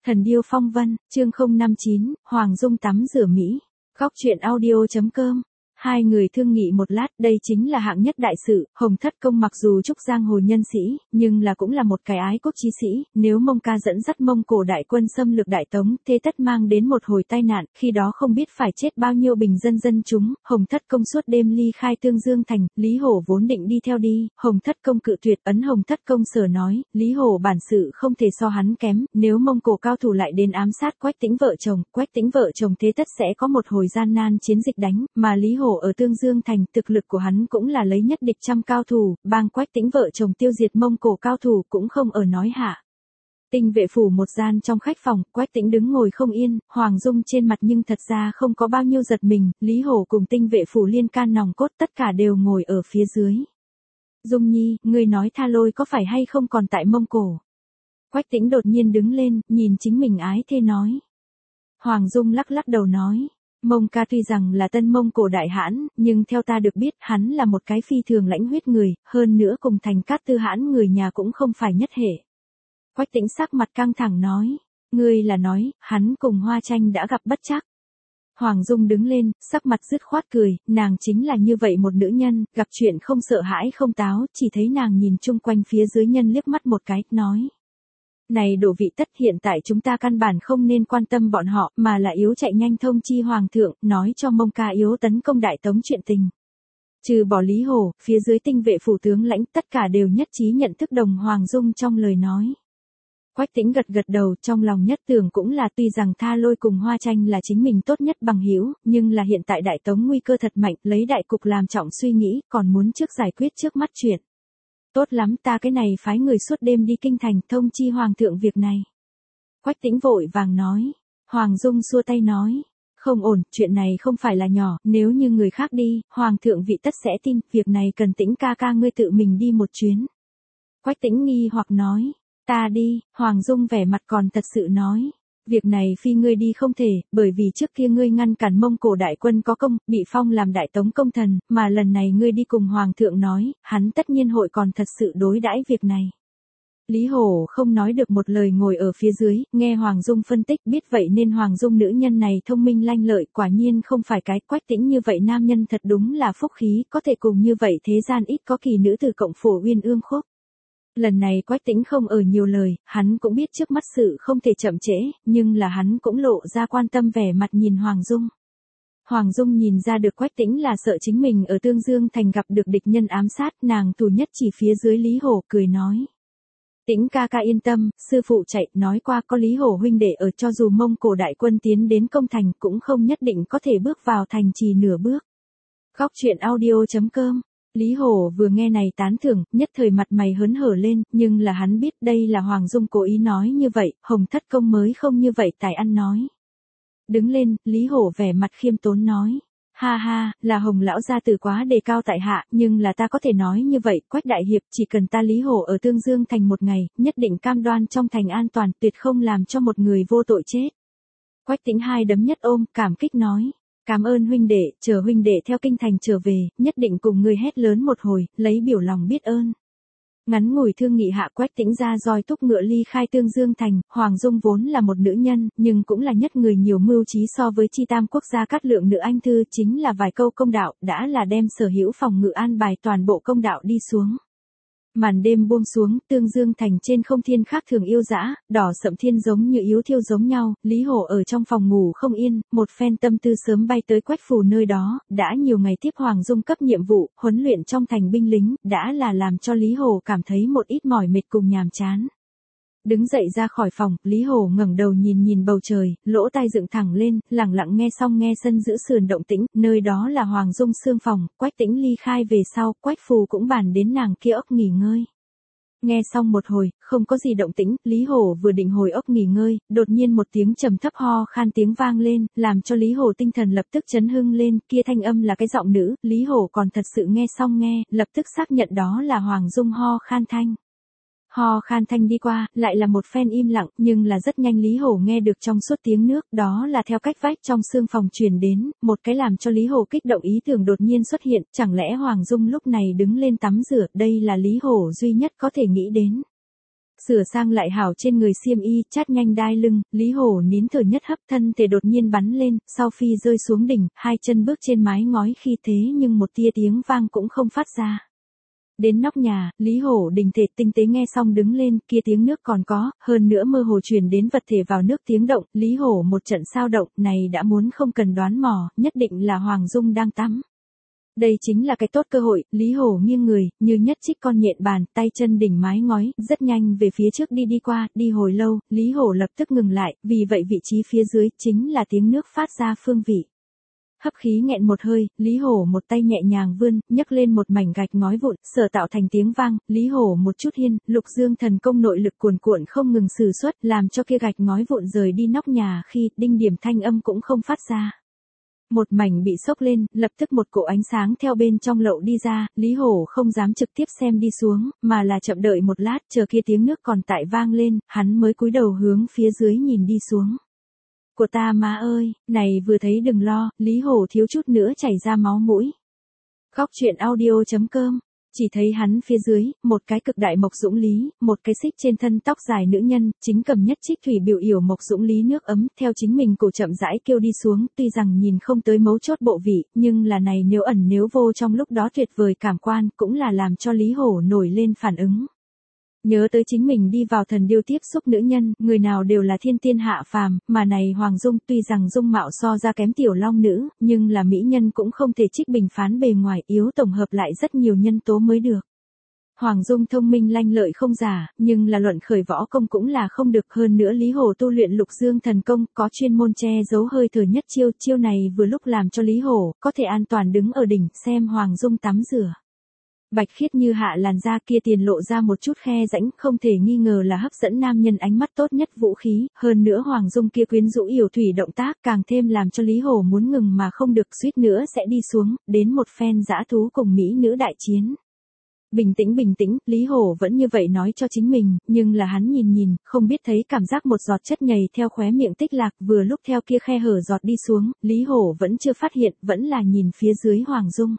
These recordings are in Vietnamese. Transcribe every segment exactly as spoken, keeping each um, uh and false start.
Thần điêu phong vân, chương không năm chín, Hoàng Dung tắm rửa Mỹ. Góc truyện audio.com. Hai người thương nghị một lát, đây chính là hạng nhất đại sự, Hồng Thất Công mặc dù trúc giang hồ nhân sĩ, nhưng là cũng là một cái ái quốc chí sĩ, nếu Mông Ca dẫn dắt Mông Cổ đại quân xâm lược Đại Tống, thế tất mang đến một hồi tai nạn, khi đó không biết phải chết bao nhiêu bình dân dân chúng. Hồng Thất Công suốt đêm ly khai Tương Dương thành, Lý Hổ vốn định đi theo đi, Hồng Thất Công cự tuyệt, ấn Hồng Thất Công sở nói, Lý Hổ bản sự không thể so hắn kém, nếu Mông Cổ cao thủ lại đến ám sát Quách Tĩnh vợ chồng, Quách Tĩnh vợ chồng thế tất sẽ có một hồi gian nan chiến dịch đánh, mà Lý Hổ ở Tương Dương thành, thực lực của hắn cũng là lấy nhất địch trăm cao thủ, bang Quách Tĩnh vợ chồng tiêu diệt Mông Cổ cao thủ cũng không ở nói hạ. Tinh vệ phủ một gian trong khách phòng, Quách Tĩnh đứng ngồi không yên, Hoàng Dung trên mặt nhưng thật ra không có bao nhiêu giật mình, Lý Hổ cùng tinh vệ phủ liên can nòng cốt tất cả đều ngồi ở phía dưới. Dung Nhi, ngươi nói Tha Lôi có phải hay không còn tại Mông Cổ? Quách Tĩnh đột nhiên đứng lên, nhìn chính mình ái thê nói. Hoàng Dung lắc lắc đầu nói. Mông Ca tuy rằng là tân Mông Cổ đại hãn, nhưng theo ta được biết hắn là một cái phi thường lãnh huyết người, hơn nữa cùng Thành Cát Tư hãn người nhà cũng không phải nhất hệ. Quách Tĩnh sắc mặt căng thẳng nói, ngươi là nói, hắn cùng Hoa Tranh đã gặp bất trắc. Hoàng Dung đứng lên, sắc mặt dứt khoát cười, nàng chính là như vậy một nữ nhân, gặp chuyện không sợ hãi không táo, chỉ thấy nàng nhìn chung quanh phía dưới nhân liếc mắt một cái, nói. Này đổ vị tất hiện tại chúng ta căn bản không nên quan tâm bọn họ, mà là yếu chạy nhanh thông chi Hoàng thượng, nói cho Mông Ca yếu tấn công Đại Tống chuyện tình. Trừ bỏ Lý Hổ, phía dưới tinh vệ phủ tướng lãnh tất cả đều nhất trí nhận thức đồng Hoàng Dung trong lời nói. Quách Tĩnh gật gật đầu, trong lòng nhất tưởng cũng là tuy rằng Tha Lôi cùng Hoa Tranh là chính mình tốt nhất bằng hữu, nhưng là hiện tại Đại Tống nguy cơ thật mạnh, lấy đại cục làm trọng suy nghĩ, còn muốn trước giải quyết trước mắt chuyện. Tốt lắm, ta cái này phái người suốt đêm đi kinh thành thông chi Hoàng thượng việc này. Quách Tĩnh vội vàng nói. Hoàng Dung xua tay nói. Không ổn, chuyện này không phải là nhỏ, nếu như người khác đi, Hoàng thượng vị tất sẽ tin, việc này cần Tĩnh ca ca ngươi tự mình đi một chuyến. Quách Tĩnh nghi hoặc nói. Ta đi, Hoàng Dung vẻ mặt còn thật sự nói. Việc này phi ngươi đi không thể, bởi vì trước kia ngươi ngăn cản Mông Cổ đại quân có công, bị phong làm Đại Tống công thần, mà lần này ngươi đi cùng Hoàng thượng nói, hắn tất nhiên hội còn thật sự đối đãi việc này. Lý Hổ không nói được một lời ngồi ở phía dưới, nghe Hoàng Dung phân tích biết vậy nên Hoàng Dung nữ nhân này thông minh lanh lợi, quả nhiên không phải cái Quách Tĩnh như vậy nam nhân thật đúng là phúc khí, có thể cùng như vậy thế gian ít có kỳ nữ từ cộng phổ uyên ương khúc. Lần này Quách Tĩnh không ở nhiều lời, hắn cũng biết trước mắt sự không thể chậm trễ, nhưng là hắn cũng lộ ra quan tâm vẻ mặt nhìn Hoàng Dung. Hoàng Dung nhìn ra được Quách Tĩnh là sợ chính mình ở Tương Dương thành gặp được địch nhân ám sát, nàng tù nhất chỉ phía dưới Lý Hổ cười nói. Tĩnh ca ca yên tâm, sư phụ chạy, nói qua có Lý Hổ huynh đệ ở, cho dù Mông Cổ đại quân tiến đến công thành cũng không nhất định có thể bước vào thành trì nửa bước. Góc truyện audio.com. Lý Hổ vừa nghe này tán thưởng, nhất thời mặt mày hớn hở lên, nhưng là hắn biết đây là Hoàng Dung cố ý nói như vậy, Hồng Thất Công mới không như vậy tài ăn nói. Đứng lên, Lý Hổ vẻ mặt khiêm tốn nói. Ha ha, là Hồng lão gia từ quá đề cao tại hạ, nhưng là ta có thể nói như vậy, Quách đại hiệp, chỉ cần ta Lý Hổ ở Tương Dương thành một ngày, nhất định cam đoan trong thành an toàn, tuyệt không làm cho một người vô tội chết. Quách Tĩnh hai đấm nhất ôm, cảm kích nói. Cảm ơn huynh đệ, chờ huynh đệ theo kinh thành trở về, nhất định cùng người hét lớn một hồi, lấy biểu lòng biết ơn. Ngắn ngủi thương nghị hạ Quách Tĩnh ra roi túc ngựa ly khai Tương Dương thành, Hoàng Dung vốn là một nữ nhân, nhưng cũng là nhất người nhiều mưu trí so với chi tam quốc gia Cát Lượng nữ anh thư, chính là vài câu công đạo, đã là đem sở hữu phòng ngự an bài toàn bộ công đạo đi xuống. Màn đêm buông xuống, Tương Dương thành trên không thiên khác thường yêu dã, đỏ sậm thiên giống như yếu thiêu giống nhau, Lý Hổ ở trong phòng ngủ không yên, một phen tâm tư sớm bay tới Quách phủ nơi đó, đã nhiều ngày tiếp Hoàng Dung cấp nhiệm vụ, huấn luyện trong thành binh lính, đã là làm cho Lý Hổ cảm thấy một ít mỏi mệt cùng nhàm chán. Đứng dậy ra khỏi phòng, Lý Hổ ngẩng đầu nhìn nhìn bầu trời, lỗ tai dựng thẳng lên, lặng lặng nghe xong nghe sân giữ sườn động tĩnh, nơi đó là Hoàng Dung xương phòng, Quách Tĩnh ly khai về sau, Quách phù cũng bàn đến nàng kia ốc nghỉ ngơi. Nghe xong một hồi, không có gì động tĩnh, Lý Hổ vừa định hồi ốc nghỉ ngơi, đột nhiên một tiếng trầm thấp ho khan tiếng vang lên, làm cho Lý Hổ tinh thần lập tức chấn hưng lên, kia thanh âm là cái giọng nữ, Lý Hổ còn thật sự nghe xong nghe, lập tức xác nhận đó là Hoàng Dung ho khan thanh. Ho khan thanh đi qua, lại là một phen im lặng, nhưng là rất nhanh Lý Hổ nghe được trong suốt tiếng nước, đó là theo cách vách trong xương phòng truyền đến, một cái làm cho Lý Hổ kích động ý tưởng đột nhiên xuất hiện, chẳng lẽ Hoàng Dung lúc này đứng lên tắm rửa, đây là Lý Hổ duy nhất có thể nghĩ đến. Sửa sang lại hảo trên người xiêm y, chát nhanh đai lưng, Lý Hổ nín thở nhất hấp, thân thể đột nhiên bắn lên, sau phi rơi xuống đỉnh, hai chân bước trên mái ngói khi thế nhưng một tia tiếng vang cũng không phát ra. Đến nóc nhà, Lý Hổ đình thể tinh tế nghe xong đứng lên, kia tiếng nước còn có, hơn nữa mơ hồ truyền đến vật thể vào nước tiếng động, Lý Hổ một trận sao động, này đã muốn không cần đoán mò, nhất định là Hoàng Dung đang tắm. Đây chính là cái tốt cơ hội, Lý Hổ nghiêng người, như nhất trích con nhện bàn, tay chân đỉnh mái ngói, rất nhanh về phía trước đi đi qua, đi hồi lâu, Lý Hổ lập tức ngừng lại, vì vậy vị trí phía dưới, chính là tiếng nước phát ra phương vị. Hấp khí nghẹn một hơi, Lý Hổ một tay nhẹ nhàng vươn, nhấc lên một mảnh gạch ngói vụn, sở tạo thành tiếng vang, Lý Hổ một chút hiên, lục dương thần công nội lực cuồn cuộn không ngừng sử xuất, làm cho kia gạch ngói vụn rời đi nóc nhà khi, đinh điểm thanh âm cũng không phát ra. Một mảnh bị sốc lên, lập tức một cỗ ánh sáng theo bên trong lậu đi ra, Lý Hổ không dám trực tiếp xem đi xuống, mà là chậm đợi một lát, chờ kia tiếng nước còn tại vang lên, hắn mới cúi đầu hướng phía dưới nhìn đi xuống. Của ta má ơi, này vừa thấy đừng lo, Lý Hổ thiếu chút nữa chảy ra máu mũi. Khóc chuyện audio chấm com, chỉ thấy hắn phía dưới, một cái cực đại Mộc Dũng Lý, một cái xích trên thân tóc dài nữ nhân, chính cầm nhất trích thủy biểu yểu Mộc Dũng Lý nước ấm, theo chính mình cổ chậm rãi kêu đi xuống, tuy rằng nhìn không tới mấu chốt bộ vị, nhưng là này nếu ẩn nếu vô trong lúc đó tuyệt vời cảm quan, cũng là làm cho Lý Hổ nổi lên phản ứng. Nhớ tới chính mình đi vào thần điêu tiếp xúc nữ nhân, người nào đều là thiên tiên hạ phàm, mà này Hoàng Dung tuy rằng dung mạo so ra kém tiểu long nữ, nhưng là mỹ nhân cũng không thể trích bình phán bề ngoài, yếu tổng hợp lại rất nhiều nhân tố mới được. Hoàng Dung thông minh lanh lợi không giả, nhưng là luận khởi võ công cũng là không được, hơn nữa Lý Hổ tu luyện lục dương thần công, có chuyên môn che giấu hơi thở nhất chiêu, chiêu này vừa lúc làm cho Lý Hổ có thể an toàn đứng ở đỉnh xem Hoàng Dung tắm rửa. Bạch khiết như hạ làn da kia tiền lộ ra một chút khe rãnh, không thể nghi ngờ là hấp dẫn nam nhân ánh mắt tốt nhất vũ khí, hơn nữa Hoàng Dung kia quyến rũ yểu thủy động tác càng thêm làm cho Lý Hổ muốn ngừng mà không được, suýt nữa sẽ đi xuống, đến một phen dã thú cùng mỹ nữ đại chiến. Bình tĩnh bình tĩnh, Lý Hổ vẫn như vậy nói cho chính mình, nhưng là hắn nhìn nhìn, không biết thấy cảm giác một giọt chất nhầy theo khóe miệng tích lạc, vừa lúc theo kia khe hở giọt đi xuống, Lý Hổ vẫn chưa phát hiện, vẫn là nhìn phía dưới Hoàng Dung.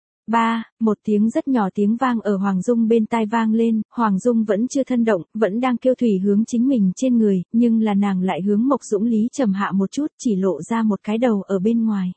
Ba, một tiếng rất nhỏ tiếng vang ở Hoàng Dung bên tai vang lên, Hoàng Dung vẫn chưa thân động, vẫn đang kêu thủy hướng chính mình trên người, nhưng là nàng lại hướng Mộc Dũng Lý trầm hạ một chút, chỉ lộ ra một cái đầu ở bên ngoài.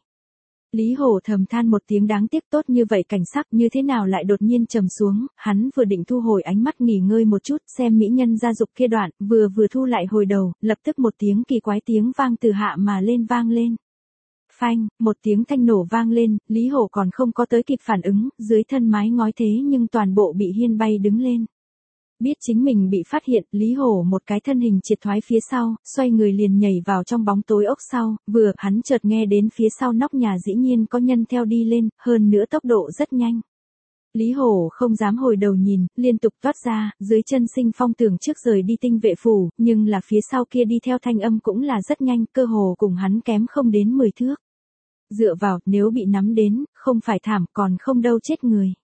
Lý Hổ thầm than một tiếng đáng tiếc, tốt như vậy cảnh sắc như thế nào lại đột nhiên trầm xuống, hắn vừa định thu hồi ánh mắt nghỉ ngơi một chút, xem mỹ nhân gia dục kia đoạn, vừa vừa thu lại hồi đầu, lập tức một tiếng kỳ quái tiếng vang từ hạ mà lên vang lên. Phanh, một tiếng thanh nổ vang lên, Lý Hổ còn không có tới kịp phản ứng, dưới thân mái ngói thế nhưng toàn bộ bị hiên bay đứng lên. Biết chính mình bị phát hiện, Lý Hổ một cái thân hình triệt thoái phía sau, xoay người liền nhảy vào trong bóng tối ốc sau, vừa, hắn chợt nghe đến phía sau nóc nhà dĩ nhiên có nhân theo đi lên, hơn nữa tốc độ rất nhanh. Lý Hổ không dám hồi đầu nhìn, liên tục toát ra, dưới chân sinh phong tưởng trước rời đi tinh vệ phủ, nhưng là phía sau kia đi theo thanh âm cũng là rất nhanh, cơ hồ cùng hắn kém không đến mười thước. Dựa vào, nếu bị nắm đến, không phải thảm còn không đâu chết người.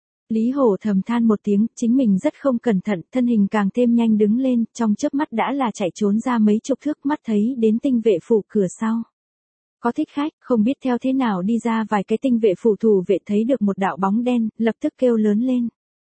Lý Hổ thầm than một tiếng, chính mình rất không cẩn thận, thân hình càng thêm nhanh đứng lên, trong chớp mắt đã là chạy trốn ra mấy chục thước, mắt thấy đến tinh vệ phủ cửa sau. Có thích khách, không biết theo thế nào đi ra vài cái tinh vệ phủ thủ vệ thấy được một đạo bóng đen, lập tức kêu lớn lên.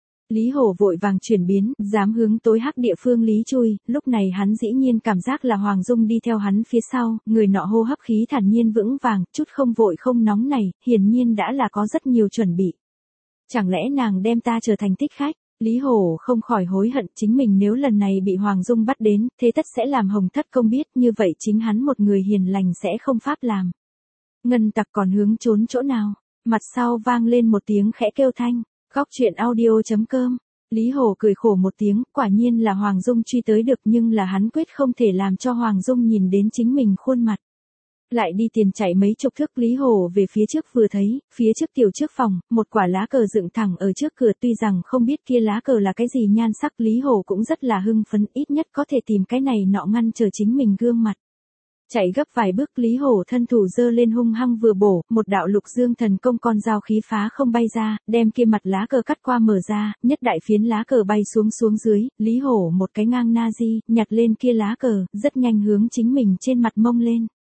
Lý Hổ vội vàng chuyển biến, dám hướng tối hắc địa phương Lý chui, lúc này hắn dĩ nhiên cảm giác là Hoàng Dung đi theo hắn phía sau, người nọ hô hấp khí thản nhiên vững vàng, chút không vội không nóng này, hiển nhiên đã là có rất nhiều chuẩn bị. Chẳng lẽ nàng đem ta trở thành thích khách? Lý Hổ không khỏi hối hận, chính mình nếu lần này bị Hoàng Dung bắt đến, thế tất sẽ làm Hồng Thất Công biết, như vậy chính hắn một người hiền lành sẽ không pháp làm. Ngân tặc còn hướng trốn chỗ nào? Mặt sau vang lên một tiếng khẽ kêu thanh. Khóc chuyện audio chấm com. Lý Hổ cười khổ một tiếng, quả nhiên là Hoàng Dung truy tới được, nhưng là hắn quyết không thể làm cho Hoàng Dung nhìn đến chính mình khuôn mặt. Lại đi tiền chạy mấy chục thước, Lý Hổ về phía trước vừa thấy, phía trước tiểu trước phòng, một quả lá cờ dựng thẳng ở trước cửa, tuy rằng không biết kia lá cờ là cái gì nhan sắc, Lý Hổ cũng rất là hưng phấn, ít nhất có thể tìm cái này nọ ngăn chờ chính mình gương mặt. Chạy gấp vài bước, Lý Hổ thân thủ giơ lên hung hăng vừa bổ, một đạo lục dương thần công con dao khí phá không bay ra, đem kia mặt lá cờ cắt qua mở ra, nhất đại phiến lá cờ bay xuống xuống dưới, Lý Hổ một cái ngang na di, nhặt lên kia lá cờ, rất nhanh hướng chính mình trên mặt mông lên.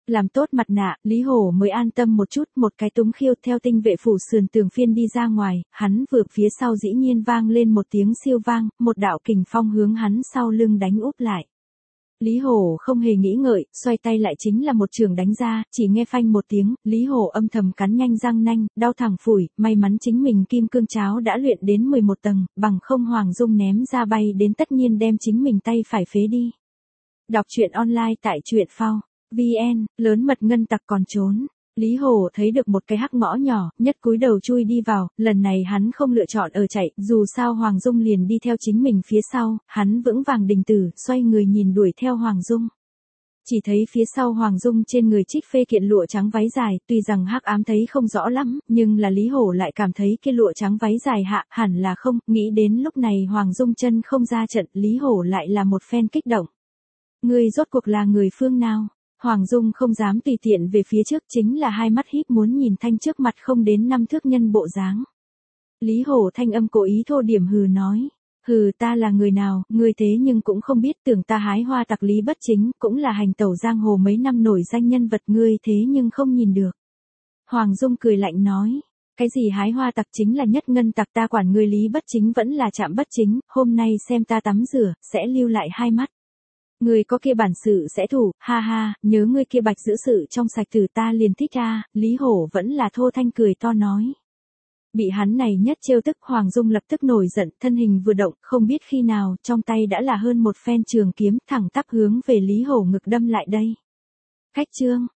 Làm tốt mặt nạ, Lý Hổ mới an tâm một chút, một cái túng khiêu theo tinh vệ phủ sườn tường phiên đi ra ngoài, hắn vừa phía sau dĩ nhiên vang lên một tiếng siêu vang, một đạo kình phong hướng hắn sau lưng đánh úp lại. Lý Hổ không hề nghĩ ngợi, xoay tay lại chính là một trường đánh ra, chỉ nghe phanh một tiếng, Lý Hổ âm thầm cắn nhanh răng nanh, đau thẳng phủi, may mắn chính mình kim cương cháo đã luyện đến mười một tầng, bằng không Hoàng Dung ném ra bay đến tất nhiên đem chính mình tay phải phế đi. Đọc truyện online tại truyện phao vn, lớn mật ngân tặc còn trốn. Lý Hổ thấy được một cái hắc ngõ nhỏ, nhất cúi đầu chui đi vào, lần này hắn không lựa chọn ở chạy, dù sao Hoàng Dung liền đi theo chính mình phía sau, hắn vững vàng đình tử, xoay người nhìn đuổi theo Hoàng Dung. Chỉ thấy phía sau Hoàng Dung trên người trích phê kiện lụa trắng váy dài, tuy rằng hắc ám thấy không rõ lắm, nhưng là Lý Hổ lại cảm thấy cái lụa trắng váy dài hạ, hẳn là không, nghĩ đến lúc này Hoàng Dung chân không ra trận, Lý Hổ lại là một phen kích động. Ngươi rốt cuộc là người phương nào? Hoàng Dung không dám tùy tiện về phía trước, chính là hai mắt híp muốn nhìn thanh trước mặt không đến năm thước nhân bộ dáng. Lý Hổ thanh âm cố ý thô điểm hừ nói. Hừ, ta là người nào, ngươi thế nhưng cũng không biết, tưởng ta hái hoa tặc Lý Bất Chính, cũng là hành tẩu giang hồ mấy năm nổi danh nhân vật, ngươi thế nhưng không nhìn được. Hoàng Dung cười lạnh nói. Cái gì hái hoa tặc chính là nhất ngân tặc, ta quản ngươi Lý Bất Chính vẫn là Trạm Bất Chính, hôm nay xem ta tắm rửa, sẽ lưu lại hai mắt. Ngươi có kia bản sự sẽ thủ, ha ha, nhớ ngươi kia bạch giữ sự trong sạch từ ta liền thích ra, Lý Hổ vẫn là thô thanh cười to nói. Bị hắn này nhất trêu tức, Hoàng Dung lập tức nổi giận, thân hình vừa động, không biết khi nào, trong tay đã là hơn một phen trường kiếm, thẳng tắp hướng về Lý Hổ ngực đâm lại đây. Khách chương,